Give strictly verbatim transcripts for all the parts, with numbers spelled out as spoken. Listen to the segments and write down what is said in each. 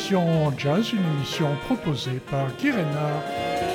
émission Jazz, une émission proposée par Guy Reynard.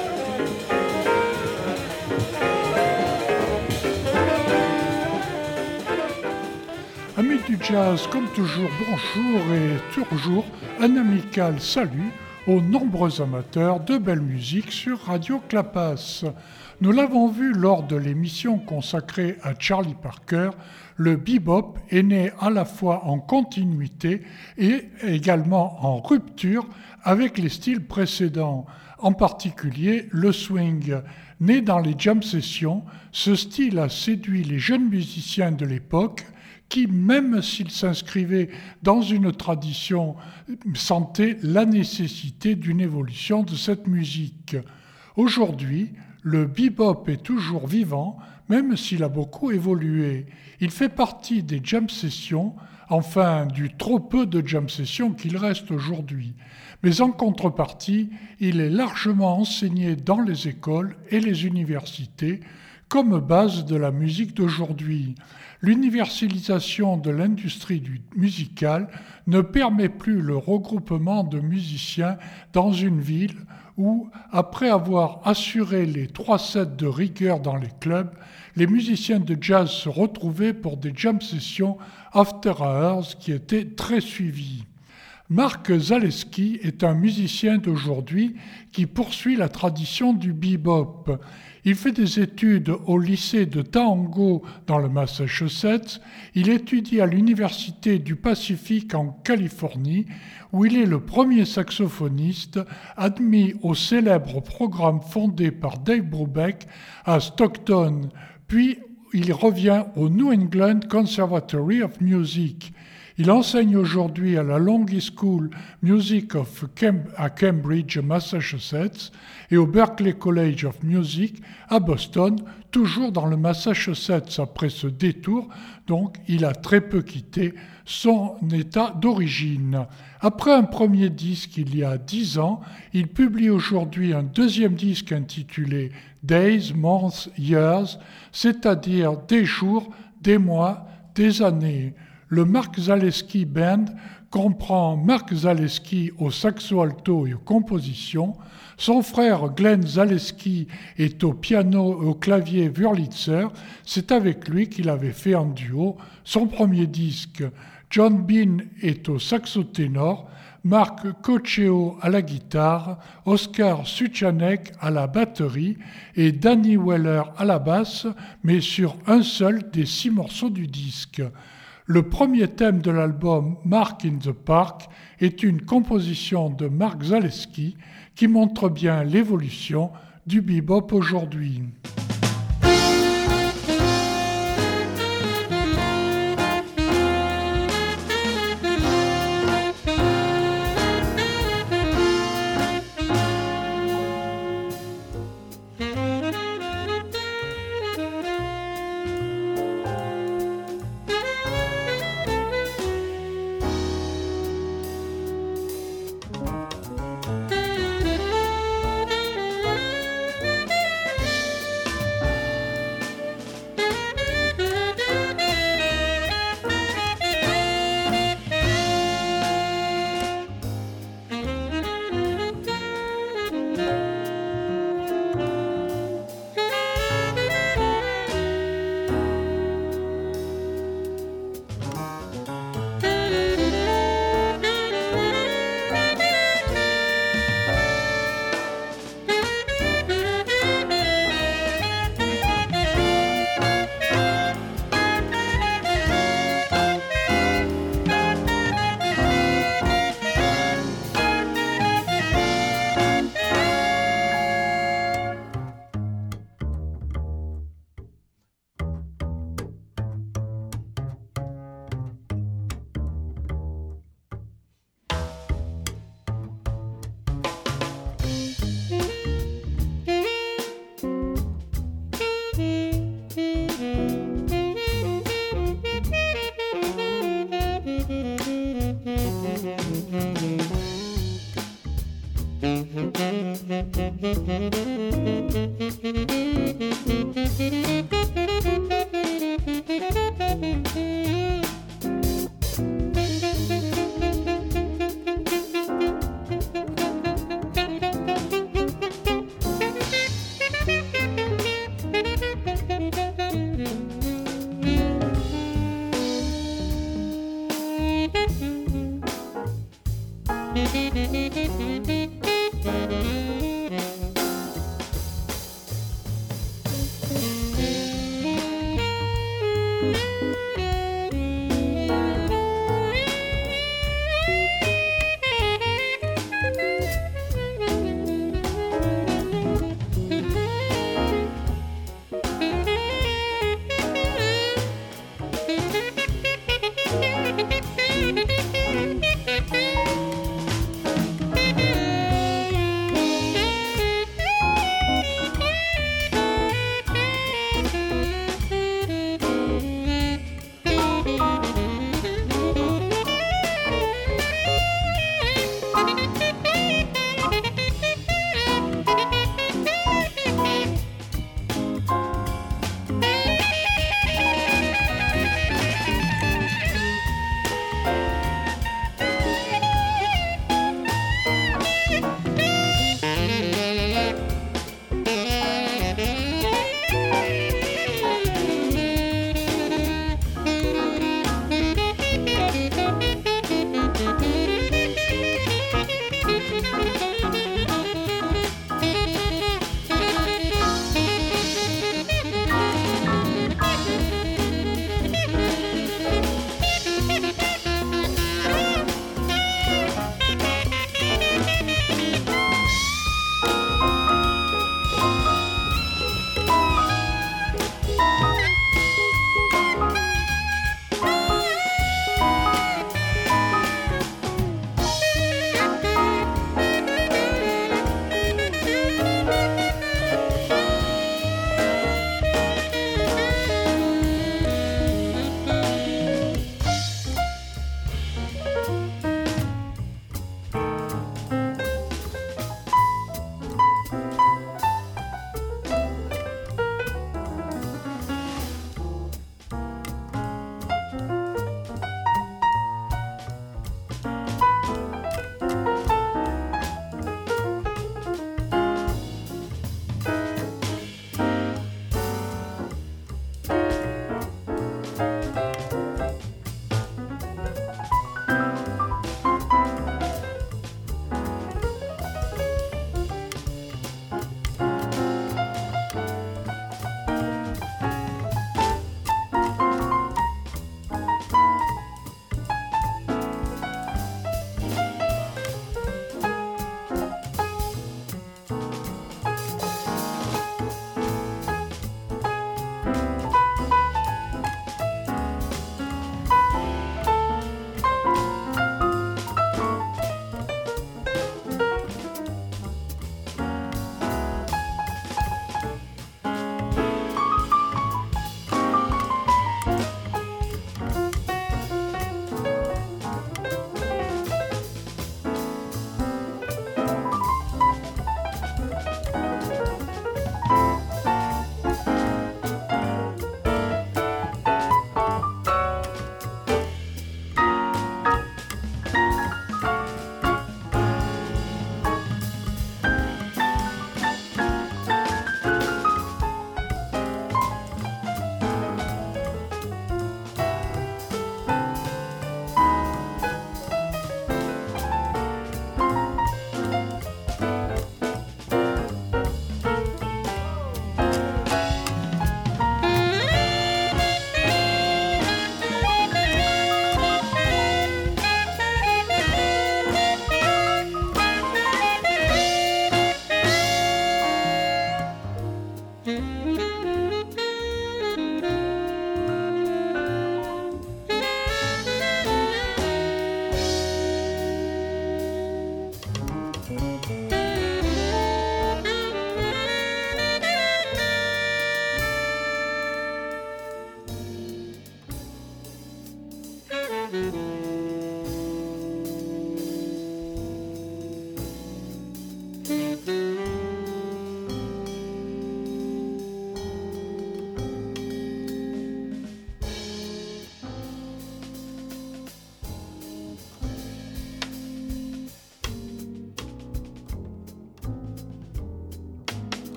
Amis du jazz, comme toujours, bonjour et toujours un amical salut aux nombreux amateurs de belle musique sur Radio Clapas. Nous l'avons vu lors de l'émission consacrée à Charlie Parker, le bebop est né à la fois en continuité et également en rupture avec les styles précédents, en particulier le swing. Né dans les jam sessions, ce style a séduit les jeunes musiciens de l'époque qui, même s'ils s'inscrivaient dans une tradition, sentaient la nécessité d'une évolution de cette musique. Aujourd'hui, le bebop est toujours vivant, même s'il a beaucoup évolué. Il fait partie des jam sessions, enfin du trop peu de jam sessions qu'il reste aujourd'hui. Mais en contrepartie, il est largement enseigné dans les écoles et les universités comme base de la musique d'aujourd'hui. L'universalisation de l'industrie musicale ne permet plus le regroupement de musiciens dans une ville où, après avoir assuré les trois sets de rigueur dans les clubs, les musiciens de jazz se retrouvaient pour des jam sessions after hours qui étaient très suivies. Mark Zaleski est un musicien d'aujourd'hui qui poursuit la tradition du bebop. Il fait des études au lycée de Taongo dans le Massachusetts. Il étudie à l'Université du Pacifique en Californie, où il est le premier saxophoniste admis au célèbre programme fondé par Dave Brubeck à Stockton. Puis il revient au New England Conservatory of Music. Il enseigne aujourd'hui à la Longy School Music of Cam- à Cambridge, Massachusetts, et au Berklee College of Music à Boston, toujours dans le Massachusetts. Après ce détour, donc, il a très peu quitté son état d'origine. Après un premier disque il y a dix ans, il publie aujourd'hui un deuxième disque intitulé Days, Months, Years, c'est-à-dire des jours, des mois, des années. Le Mark Zaleski Band comprend Mark Zaleski au saxo alto et aux compositions. Son frère Glenn Zaleski est au piano et au clavier Wurlitzer. C'est avec lui qu'il avait fait en duo son premier disque. John Bean est au saxo ténor, Mark Cocheo à la guitare, Oscar Suchanek à la batterie et Danny Weller à la basse, mais sur un seul des six morceaux du disque. Le premier thème de l'album Mark in the Park est une composition de Mark Zaleski qui montre bien l'évolution du bebop aujourd'hui.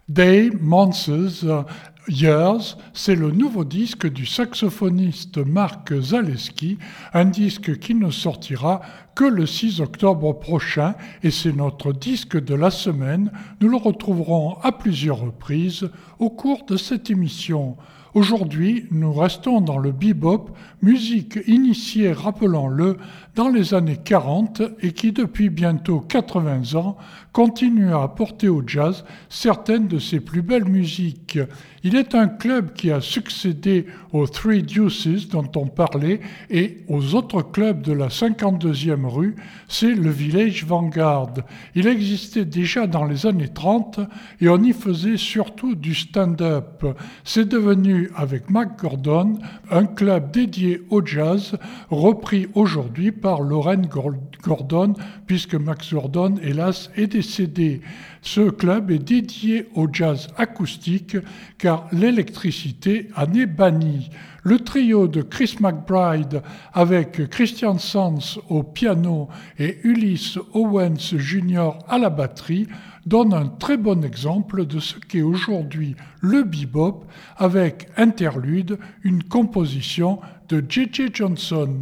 Day, Months, Years, c'est le nouveau disque du saxophoniste Mark Zaleski, un disque qui ne sortira que le six octobre prochain et c'est notre disque de la semaine. Nous le retrouverons à plusieurs reprises au cours de cette émission. Aujourd'hui, nous restons dans le bebop, musique initiée, rappelons-le, dans les années quarante et qui depuis bientôt quatre-vingts ans continue à apporter au jazz certaines de ses plus belles musiques. Il est un club qui a succédé aux Three Deuces dont on parlait et aux autres clubs de la cinquante-deuxième rue, c'est le Village Vanguard. Il existait déjà dans les années trente et on y faisait surtout du stand-up. C'est devenu, avec Mac Gordon, un club dédié au jazz, repris aujourd'hui par Lorraine Gordon, puisque Max Gordon, hélas, est décédé. Ce club est dédié au jazz acoustique, car l'électricité en est bannie. Le trio de Chris McBride avec Christian Sands au piano et Ulysse Owens junior à la batterie donne un très bon exemple de ce qu'est aujourd'hui le bebop avec Interlude, une composition de J J Johnson.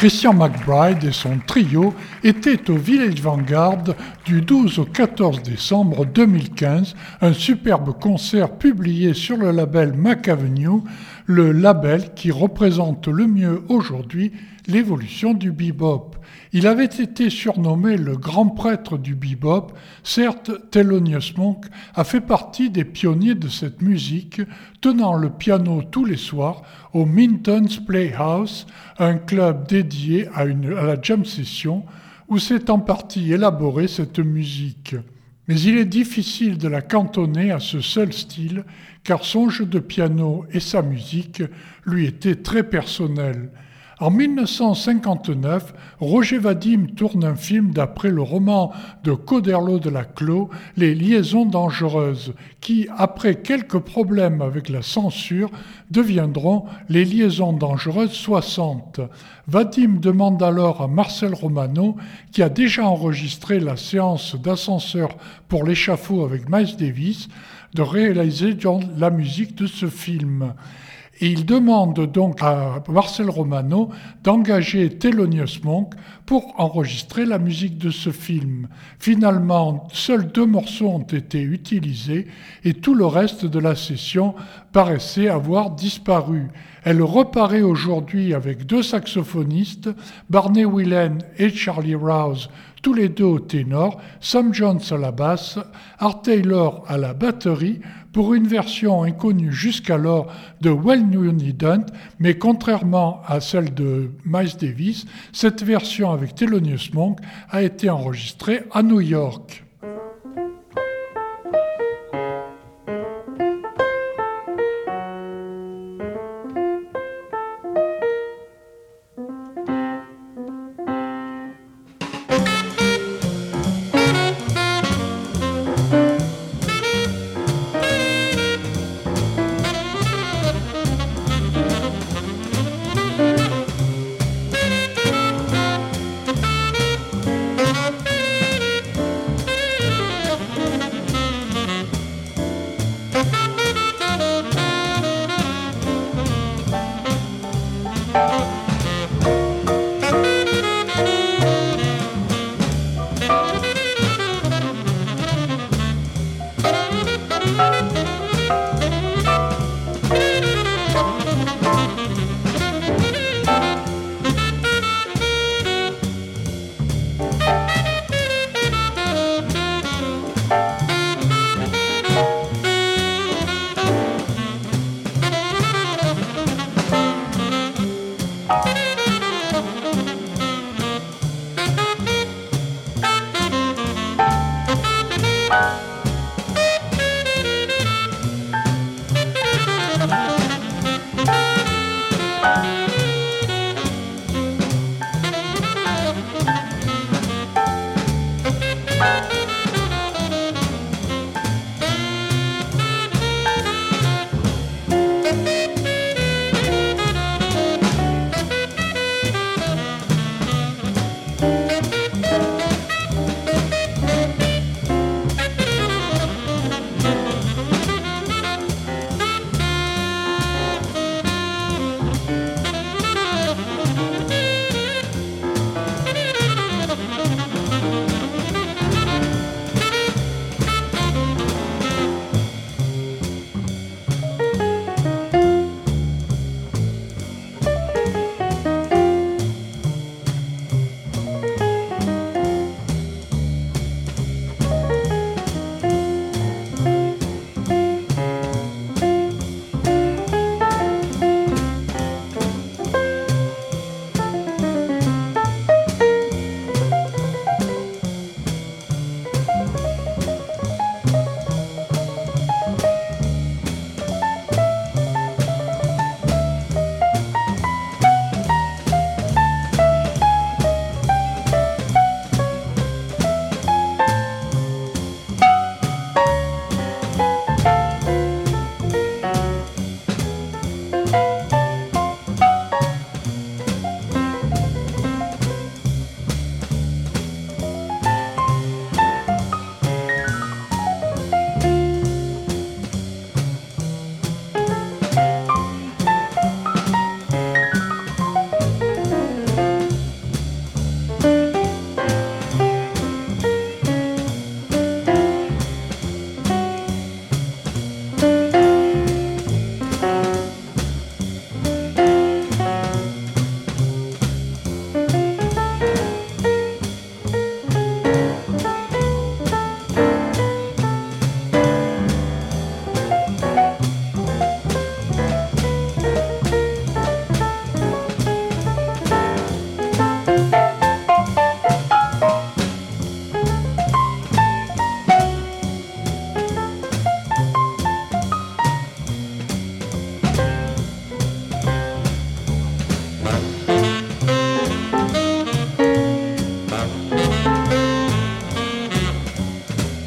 Christian McBride et son trio étaient au Village Vanguard du douze au quatorze décembre deux mille quinze, un superbe concert publié sur le label McAvenue, le label qui représente le mieux aujourd'hui l'évolution du bebop. Il avait été surnommé le grand prêtre du bebop. Certes, Thelonious Monk a fait partie des pionniers de cette musique, tenant le piano tous les soirs au Minton's Playhouse, un club dédié à, une, à la jam session, où s'est en partie élaborée cette musique. Mais il est difficile de la cantonner à ce seul style, car son jeu de piano et sa musique lui étaient très personnels. En mille neuf cent cinquante-neuf, Roger Vadim tourne un film d'après le roman de Coderlo de la Clos, Les Liaisons dangereuses, qui, après quelques problèmes avec la censure, deviendront Les Liaisons dangereuses soixante. Vadim demande alors à Marcel Romano, qui a déjà enregistré la séance d'ascenseur pour l'échafaud avec Miles Davis, de réaliser la musique de ce film. Et il demande donc à Marcel Romano d'engager Thelonious Monk pour enregistrer la musique de ce film. Finalement, seuls deux morceaux ont été utilisés et tout le reste de la session paraissait avoir disparu. Elle reparaît aujourd'hui avec deux saxophonistes, Barney Whelan et Charlie Rouse, tous les deux au ténor, Sam Jones à la basse, Art Taylor à la batterie, pour une version inconnue jusqu'alors de When You Need Hunt, mais contrairement à celle de Miles Davis, cette version avec Thelonious Monk a été enregistrée à New York.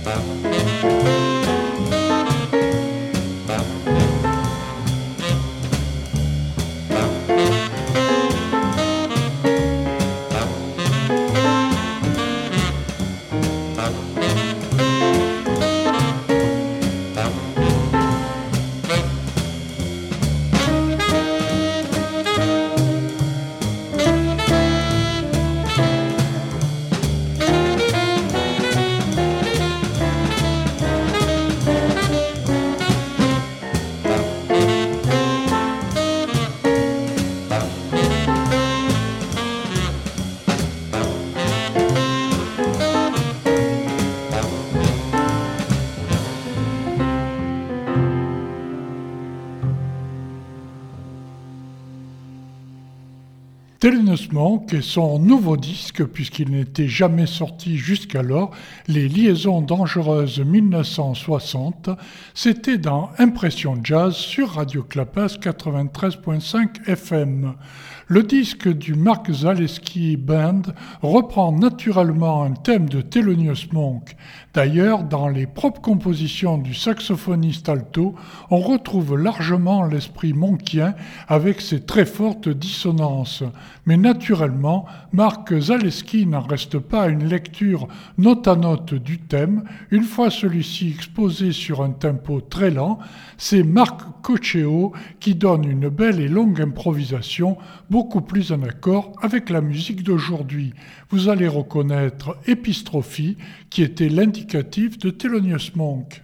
Thelonious Monk et son nouveau disque, puisqu'il n'était jamais sorti jusqu'alors, Les Liaisons Dangereuses mille neuf cent soixante, c'était dans Impression Jazz sur Radio Clapas quatre-vingt-treize virgule cinq F M. Le disque du Mark Zaleski Band reprend naturellement un thème de Thelonious Monk. D'ailleurs, dans les propres compositions du saxophoniste alto, on retrouve largement l'esprit monkien avec ses très fortes dissonances. Mais naturellement, Mark Zaleski n'en reste pas à une lecture note à note du thème. Une fois celui-ci exposé sur un tempo très lent, c'est Marc Cocceo qui donne une belle et longue improvisation, beaucoup plus en accord avec la musique d'aujourd'hui. Vous allez reconnaître Epistrophe, qui était l'indicatif de Thelonious Monk.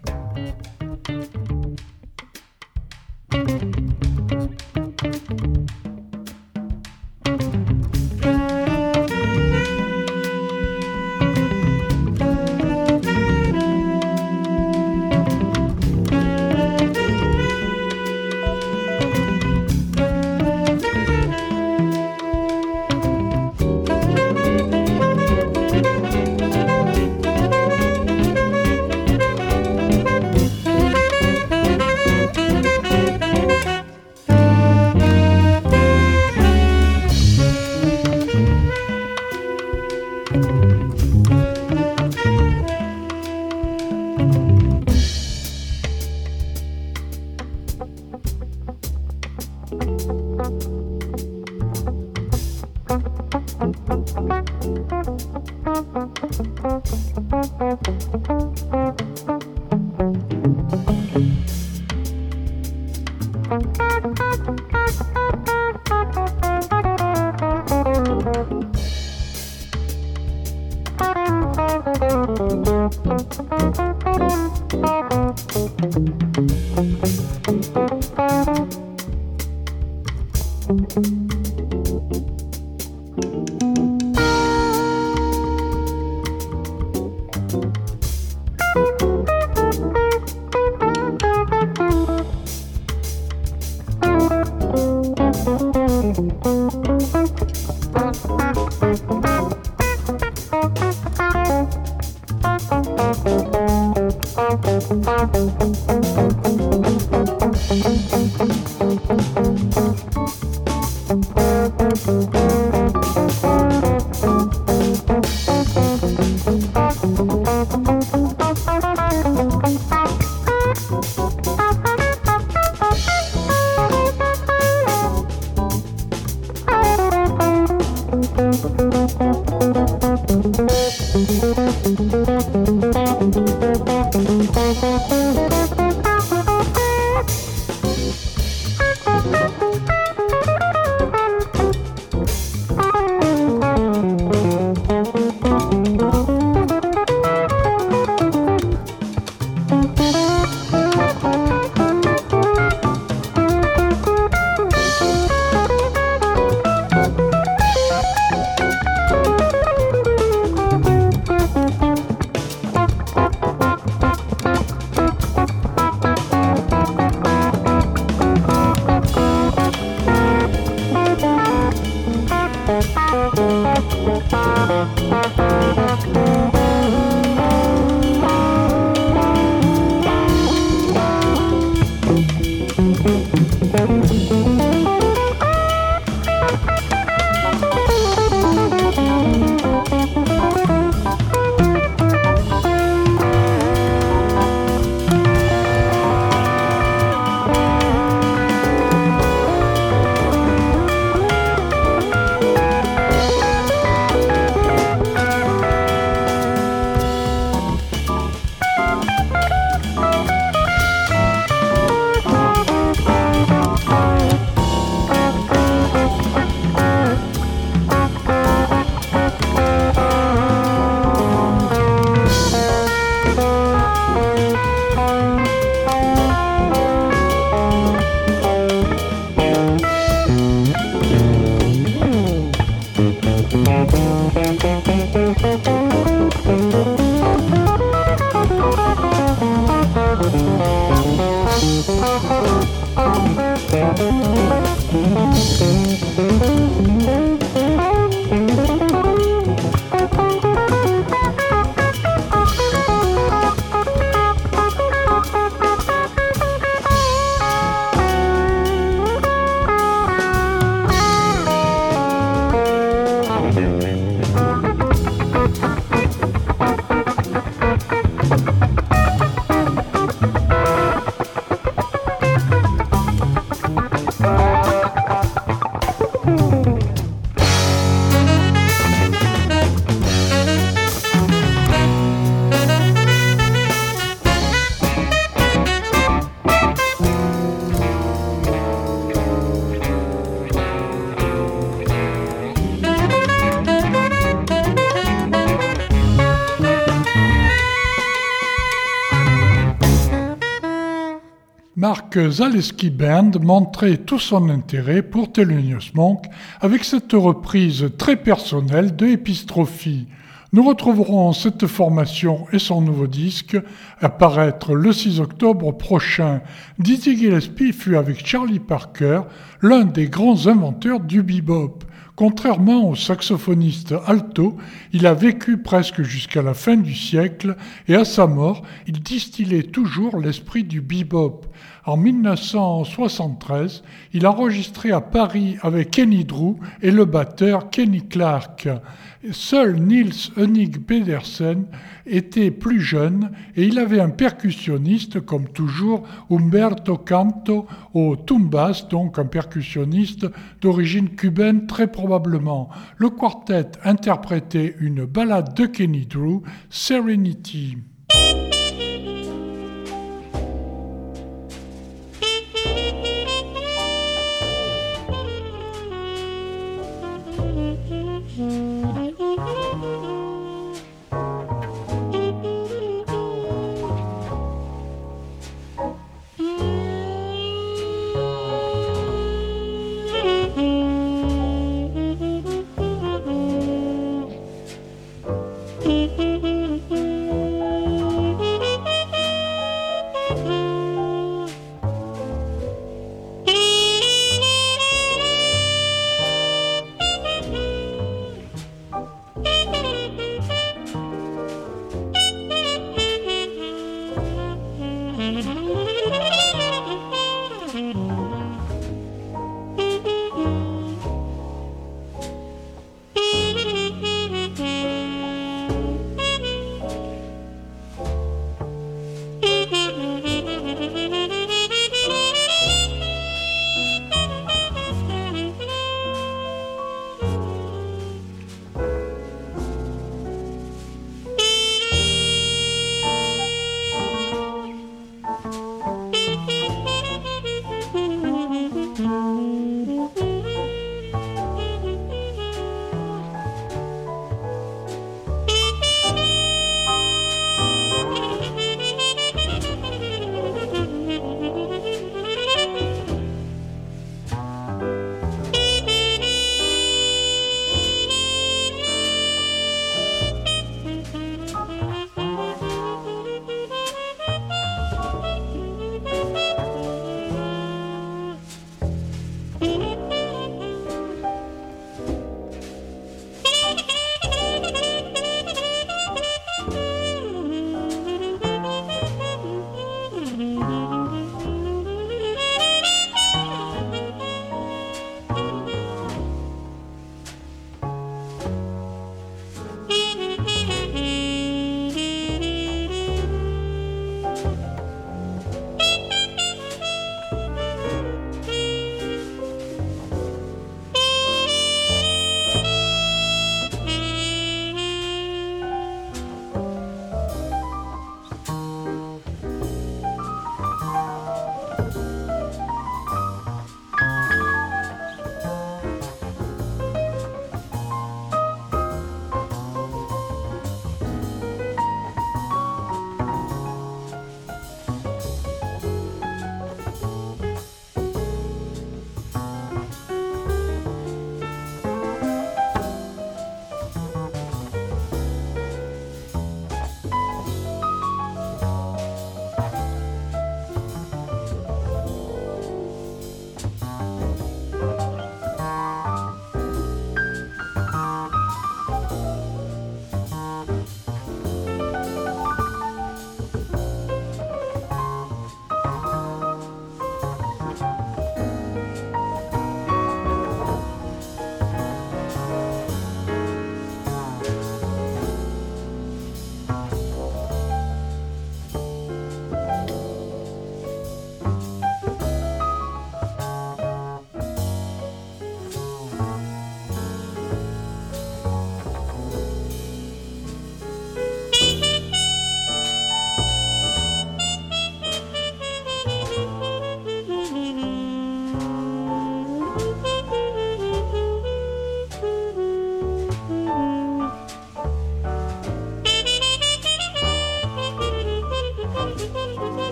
Mark Zaleski Band montrait tout son intérêt pour Thelonious Monk avec cette reprise très personnelle de Epistrophe. Nous retrouverons cette formation et son nouveau disque à paraître le six octobre prochain. Dizzy Gillespie fut avec Charlie Parker l'un des grands inventeurs du bebop. Contrairement au saxophoniste alto, il a vécu presque jusqu'à la fin du siècle et à sa mort, il distillait toujours l'esprit du bebop. En dix-neuf cent soixante-treize, il enregistrait à Paris avec Kenny Drew et le batteur Kenny Clarke. Seul Niels Henning Pedersen était plus jeune et il avait un percussionniste, comme toujours, Humberto Canto au tumbas, donc un percussionniste d'origine cubaine très probablement. Le quartet interprétait une ballade de Kenny Drew, Serenity.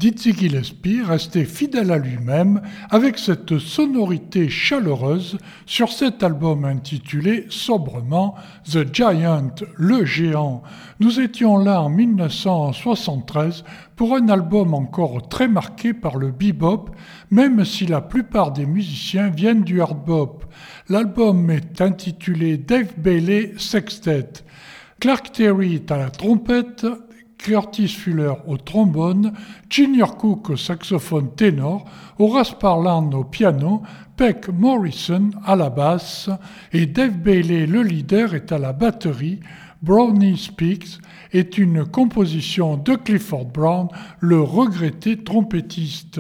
Dizzy Gillespie restait fidèle à lui-même avec cette sonorité chaleureuse sur cet album intitulé sobrement The Giant, le géant. Nous étions là en dix-neuf cent soixante-treize pour un album encore très marqué par le bebop, même si la plupart des musiciens viennent du hard bop. L'album est intitulé Dave Bailey Sextet. Clark Terry est à la trompette, Curtis Fuller au trombone, Junior Cook au saxophone ténor, Horace Parland au piano, Peck Morrison à la basse et Dave Bailey, le leader, est à la batterie. Brownie Speaks est une composition de Clifford Brown, le regretté trompettiste.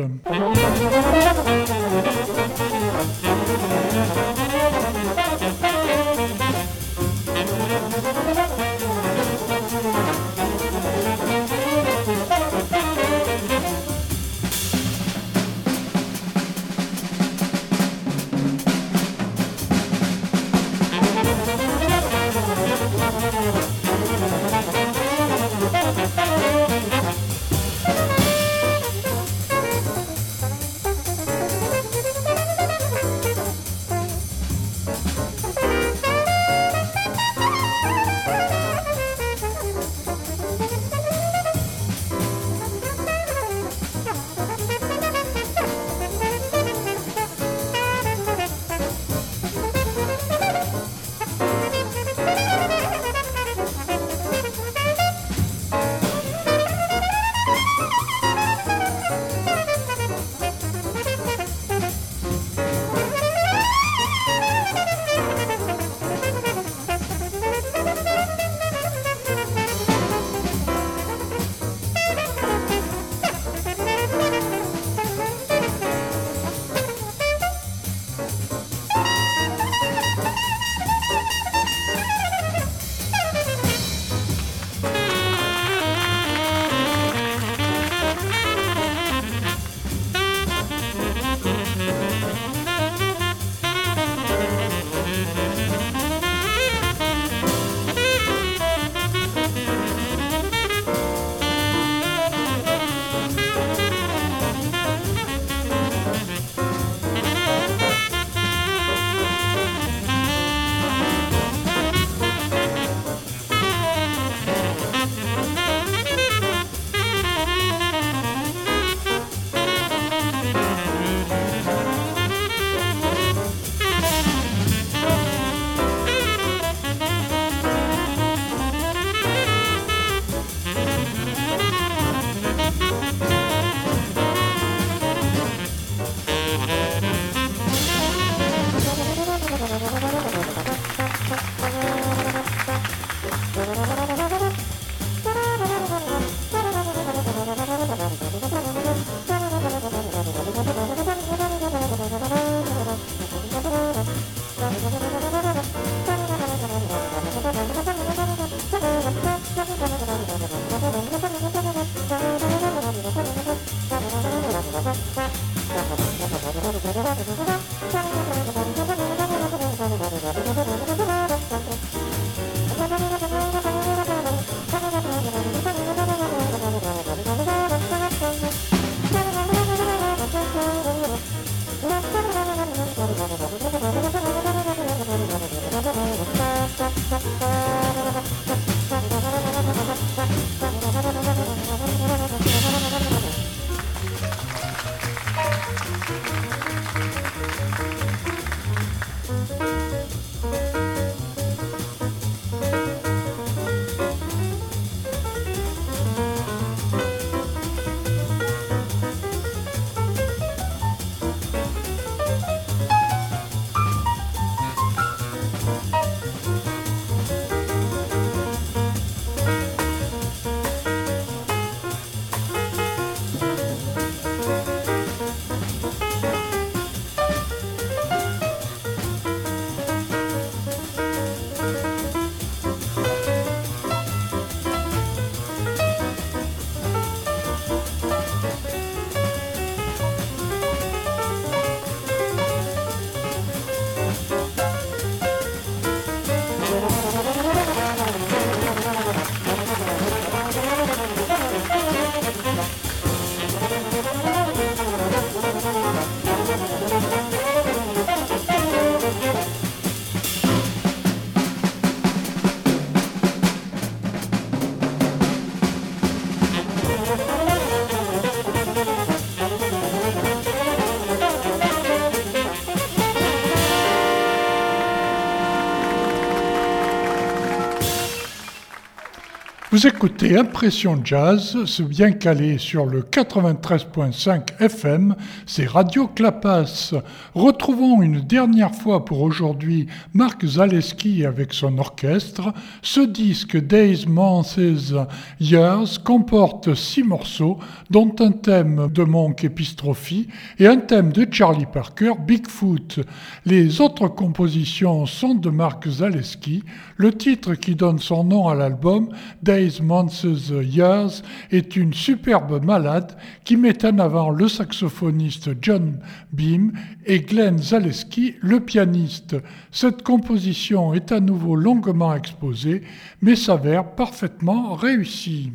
Thank you. Vous écoutez Impression Jazz, c'est bien calé sur le quatre-vingt-treize point cinq F M, c'est Radio Clapas. Retrouvons une dernière fois pour aujourd'hui Mark Zaleski avec son orchestre. Ce disque Days, Months, Years comporte six morceaux, dont un thème de Monk Epistrophe et un thème de Charlie Parker, Bigfoot. Les autres compositions sont de Mark Zaleski. Le titre qui donne son nom à l'album, Days, Months, Years, est une superbe ballade qui met en avant le saxophoniste John Beam et Glenn Zaleski, le pianiste. Cette composition est à nouveau longuement exposée, mais s'avère parfaitement réussie.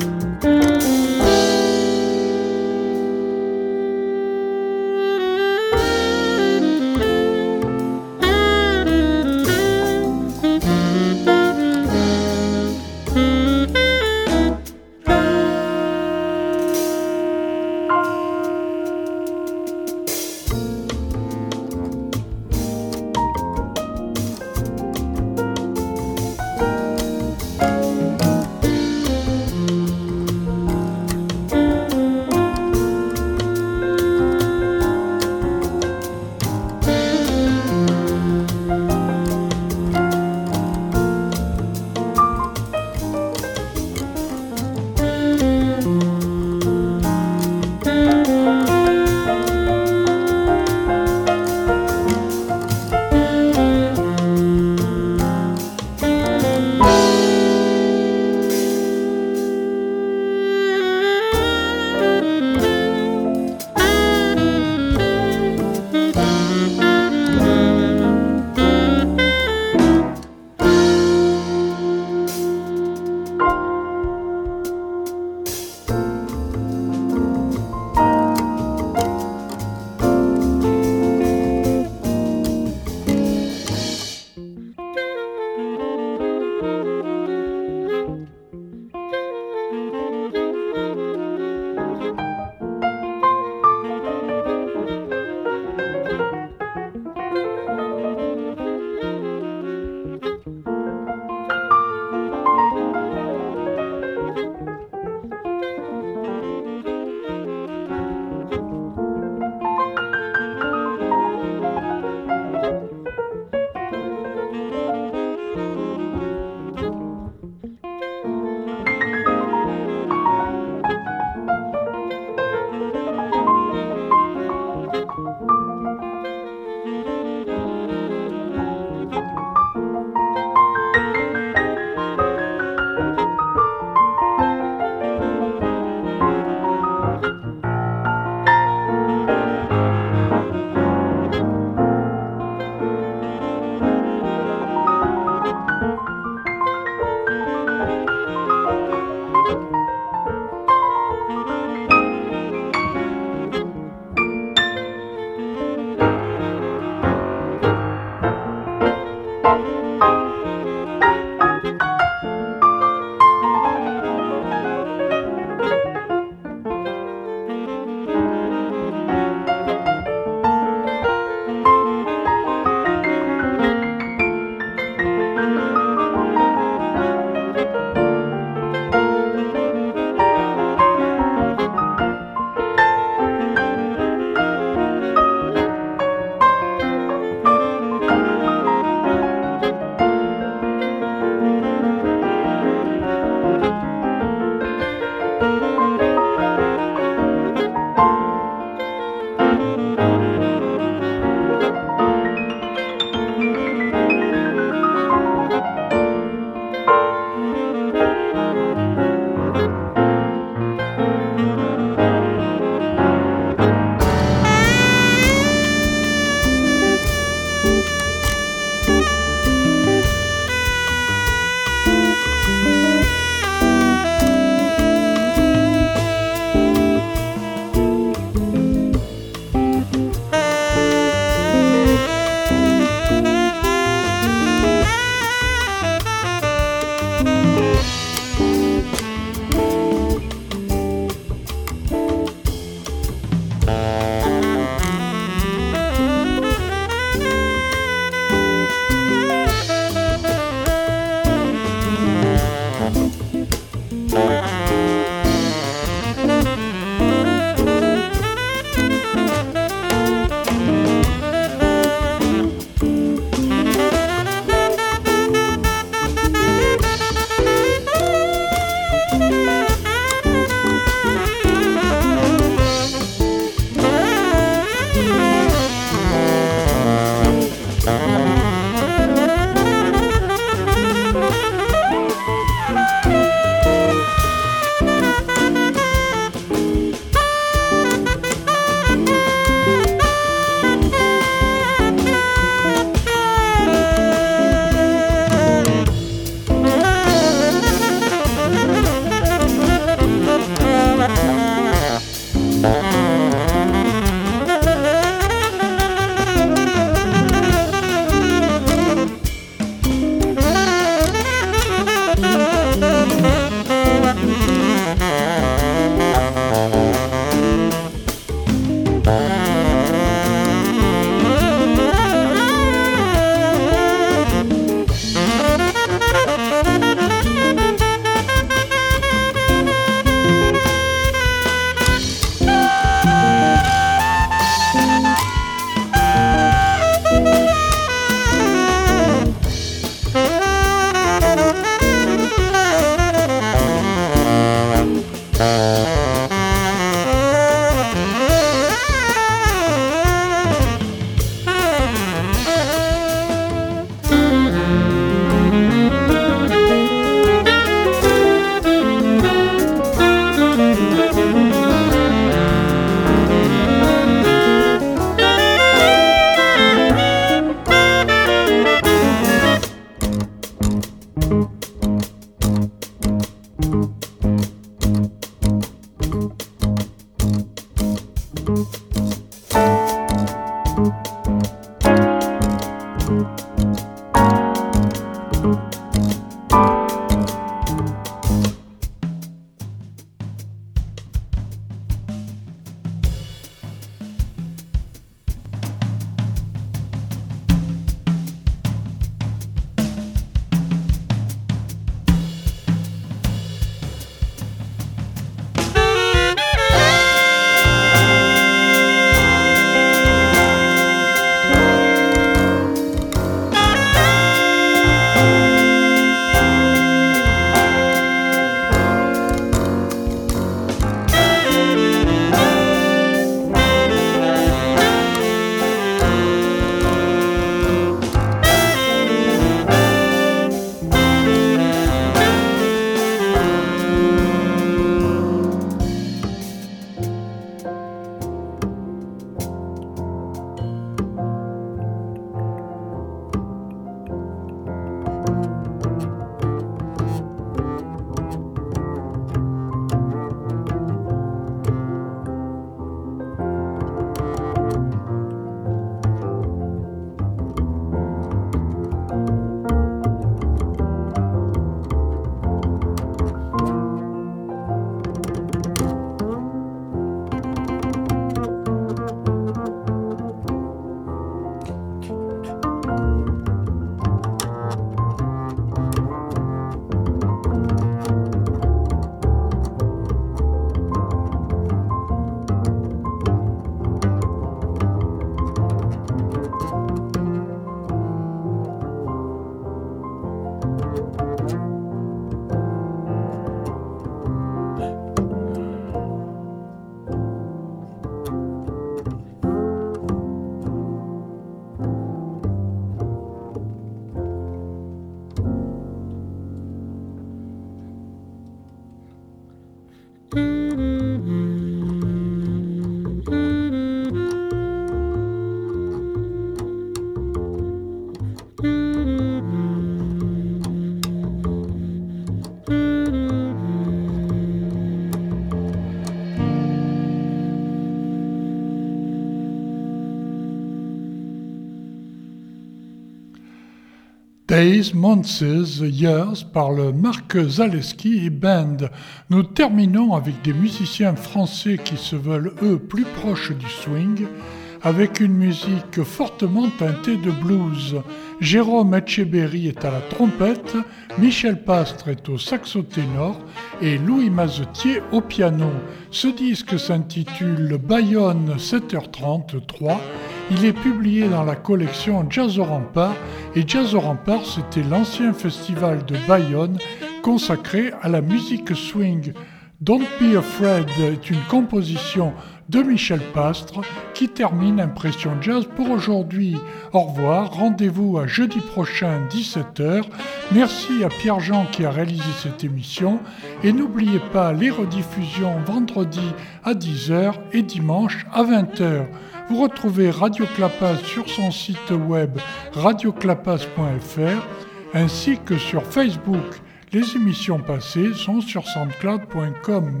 Days, Months, Years par le Marc Zaleski et Band. Nous terminons avec des musiciens français qui se veulent eux plus proches du swing, avec une musique fortement teintée de blues. Jérôme Etcheberry est à la trompette, Michel Pastre est au saxo ténor et Louis Mazetier au piano. Ce disque s'intitule Bayonne sept heures trente-trois. Il est publié dans la collection Jazz au Rempart et Jazz au Rempart, c'était l'ancien festival de Bayonne consacré à la musique swing. Don't Be Afraid est une composition de Michel Pastre qui termine Impression Jazz pour aujourd'hui. Au revoir, rendez-vous à jeudi prochain dix-sept heures. Merci à Pierre-Jean qui a réalisé cette émission et n'oubliez pas les rediffusions vendredi à dix heures et dimanche à vingt heures. Vous retrouvez Radio Clapas sur son site web radio clapas point f r ainsi que sur Facebook. Les émissions passées sont sur soundcloud point com.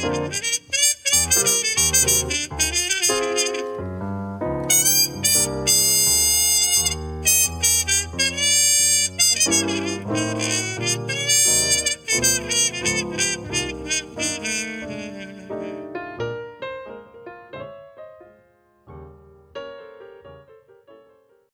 Thank you.